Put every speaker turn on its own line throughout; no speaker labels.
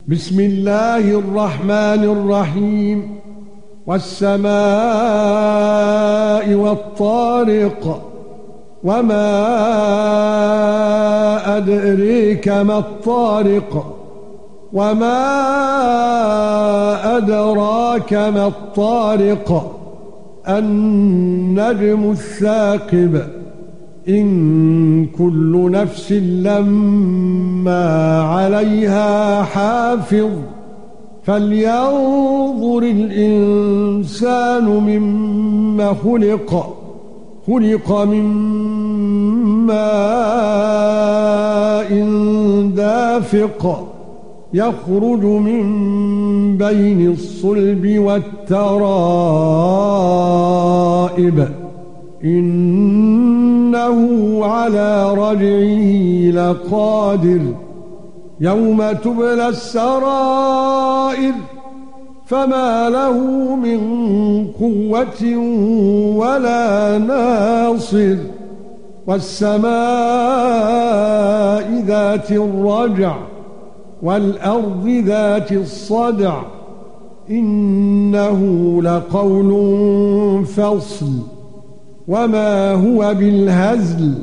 بسم الله الرحمن الرحيم والسماء والطارق وما أدريك ما الطارق وما أدراك ما الطارق النجم الثاقب إن كل نفس لما عليها حافظ فلينظر الإنسان مما خلق من ماء دافق يخرج من بين الصلب والترائب إنه على رجعه لقادر يوم تبلى السرائر فما له من قوة ولا ناصر والسماء ذات الرجع والأرض ذات الصدع إنه لقول فصل وما هو بالهزل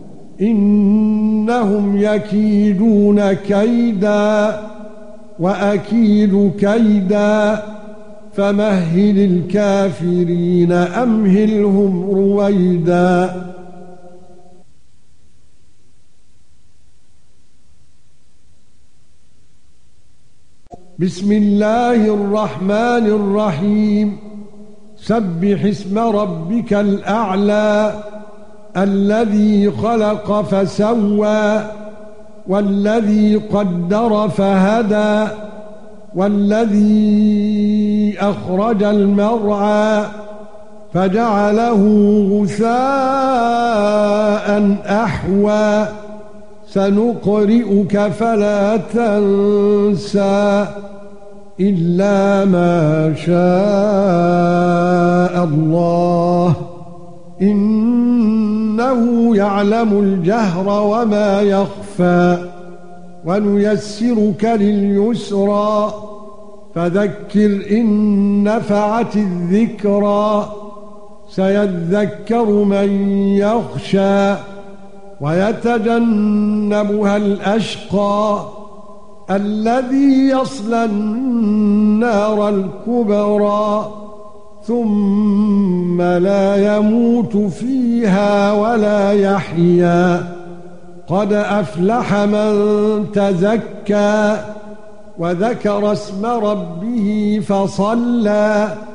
إنهم يكيدون كيدا وأكيد كيدا فمهل الكافرين أمهلهم رويدا. بسم الله الرحمن الرحيم سبح اسم ربك الأعلى الذي خلق فسوى والذي قدر فهدى والذي أخرج المرعى فجعله غثاء أحوى سنقرئك فلا تنسى إلا ما شاء الله إنه يعلم الجهر وما يخفى ونيسرك لليسرى فذكر إن نفعت الذكرى سيذكر من يخشى ويتجنبها الأشقى الذي يصلى النار الكبرى ثم لا يموت فيها ولا يحيا قد أفلح من تزكى وذكر اسم ربه فصلى